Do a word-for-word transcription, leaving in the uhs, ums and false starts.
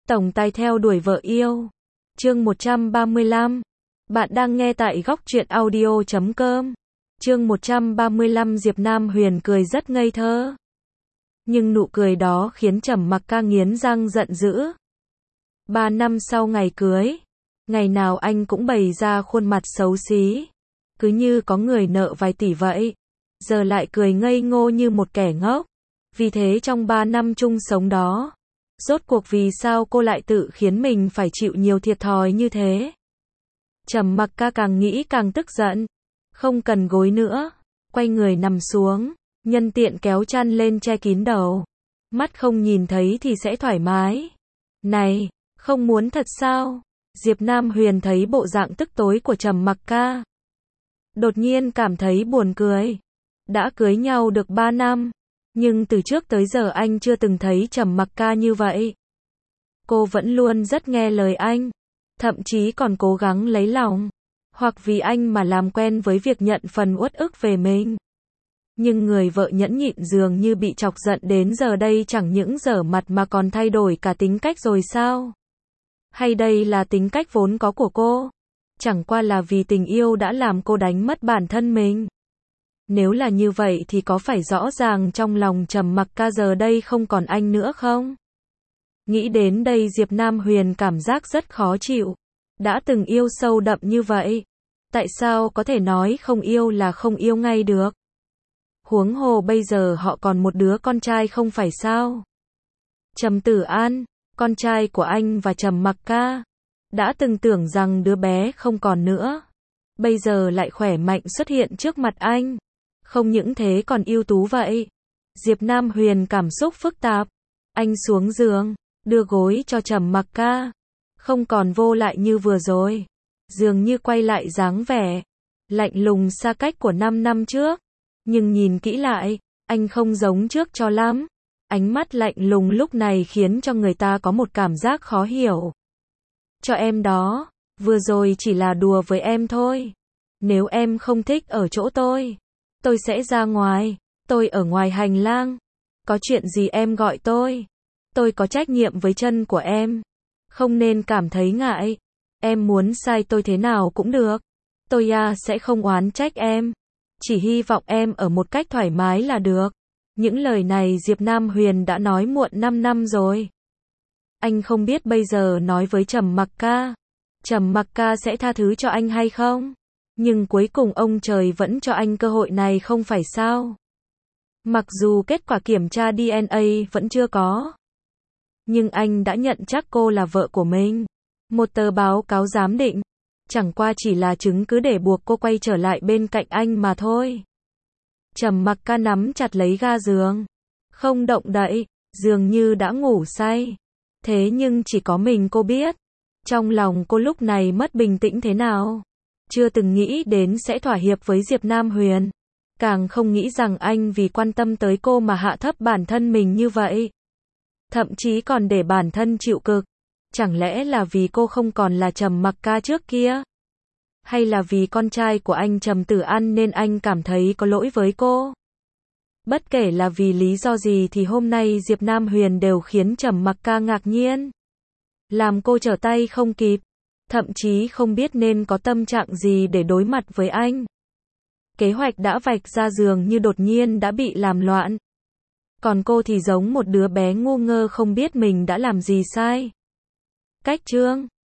Tổng tài theo đuổi vợ yêu. Chương một trăm ba mươi lăm. Bạn đang nghe tại góc truyện audio chấm com. Chương một trăm ba mươi lăm. Diệp Nam Huyền cười rất ngây thơ. Nhưng nụ cười đó khiến Trầm Mặc Ca nghiến răng giận dữ. Ba năm sau ngày cưới, ngày nào anh cũng bày ra khuôn mặt xấu xí, cứ như có người nợ vài tỷ vậy, giờ lại cười ngây ngô như một kẻ ngốc. Vì thế trong ba năm chung sống đó, rốt cuộc vì sao cô lại tự khiến mình phải chịu nhiều thiệt thòi như thế? Trầm Mặc Ca càng nghĩ càng tức giận. Không cần gối nữa, quay người nằm xuống, nhân tiện kéo chăn lên che kín đầu. Mắt không nhìn thấy thì sẽ thoải mái. Này, không muốn thật sao? Diệp Nam Huyền thấy bộ dạng tức tối của Trầm Mặc Ca, đột nhiên cảm thấy buồn cười. Đã cưới nhau được ba năm, nhưng từ trước tới giờ anh chưa từng thấy Trầm Mặc Ca như vậy. Cô vẫn luôn rất nghe lời anh, thậm chí còn cố gắng lấy lòng, hoặc vì anh mà làm quen với việc nhận phần uất ức về mình. Nhưng người vợ nhẫn nhịn dường như bị chọc giận đến giờ đây chẳng những dở mặt mà còn thay đổi cả tính cách rồi sao? Hay đây là tính cách vốn có của cô? Chẳng qua là vì tình yêu đã làm cô đánh mất bản thân mình. Nếu là như vậy thì có phải rõ ràng trong lòng Trầm Mặc Ca giờ đây không còn anh nữa không? Nghĩ đến đây Diệp Nam Huyền cảm giác rất khó chịu. Đã từng yêu sâu đậm như vậy, tại sao có thể nói không yêu là không yêu ngay được? Huống hồ bây giờ họ còn một đứa con trai không phải sao? Trầm Tử An, con trai của anh và Trầm Mặc Ca, đã từng tưởng rằng đứa bé không còn nữa, bây giờ lại khỏe mạnh xuất hiện trước mặt anh. Không những thế còn ưu tú vậy. Diệp Nam Huyền cảm xúc phức tạp. Anh xuống giường, đưa gối cho Trầm Mặc Ca, không còn vô lại như vừa rồi, dường như quay lại dáng vẻ lạnh lùng xa cách của năm năm trước. Nhưng nhìn kỹ lại, anh không giống trước cho lắm. Ánh mắt lạnh lùng lúc này khiến cho người ta có một cảm giác khó hiểu. Cho em đó, vừa rồi chỉ là đùa với em thôi. Nếu em không thích ở chỗ tôi, tôi sẽ ra ngoài. Tôi ở ngoài hành lang. Có chuyện gì em gọi tôi. Tôi có trách nhiệm với chân của em. Không nên cảm thấy ngại. Em muốn sai tôi thế nào cũng được. Tôi à sẽ không oán trách em. Chỉ hy vọng em ở một cách thoải mái là được. Những lời này Diệp Nam Huyền đã nói muộn năm năm rồi. Anh không biết bây giờ nói với Trầm Mặc Ca, Trầm Mặc Ca sẽ tha thứ cho anh hay không? Nhưng cuối cùng ông trời vẫn cho anh cơ hội này không phải sao? Mặc dù kết quả kiểm tra đê en a vẫn chưa có, nhưng anh đã nhận chắc cô là vợ của mình. Một tờ báo cáo giám định, chẳng qua chỉ là chứng cứ để buộc cô quay trở lại bên cạnh anh mà thôi. Trầm Mặc Ca nắm chặt lấy ga giường, không động đậy, dường như đã ngủ say. Thế nhưng chỉ có mình cô biết, trong lòng cô lúc này mất bình tĩnh thế nào. Chưa từng nghĩ đến sẽ thỏa hiệp với Diệp Nam Huyền, càng không nghĩ rằng anh vì quan tâm tới cô mà hạ thấp bản thân mình như vậy. Thậm chí còn để bản thân chịu cực. Chẳng lẽ là vì cô không còn là Trầm Mặc Ca trước kia? Hay là vì con trai của anh Trầm Tử An nên anh cảm thấy có lỗi với cô? Bất kể là vì lý do gì thì hôm nay Diệp Nam Huyền đều khiến Trầm Mặc Ca ngạc nhiên, làm cô trở tay không kịp, thậm chí không biết nên có tâm trạng gì để đối mặt với anh. Kế hoạch đã vạch ra dường như đột nhiên đã bị làm loạn. Còn cô thì giống một đứa bé ngu ngơ không biết mình đã làm gì sai. Cách chương